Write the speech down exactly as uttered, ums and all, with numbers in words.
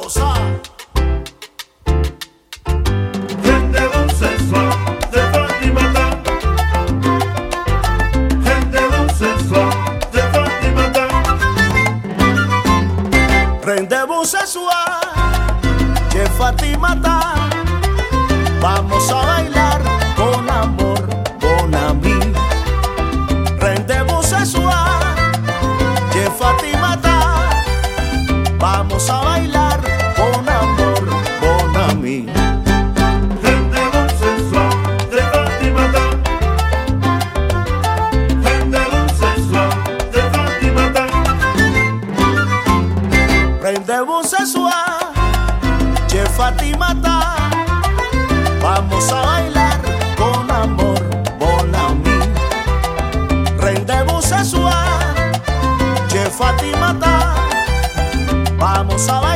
gozar. Rendez-vous ce soir de Fatimata. Rendez-vous ce soir de Fatimata. Rendez-vous ce soir de Fatimata. Vamos a bailar con amor, con ami. Rendez-vous ce soir de Fatimata. Vamos a bailar con amor, con ami. Rendez-vous ce soir de Fatimata. Rendez-vous ce soir de Fatimata. Rendez-vous ce soir de Fatimata. Vamos a bailar con amor, con ami. Rendez-vous ce soir de Fatimata. Vamos a bailar.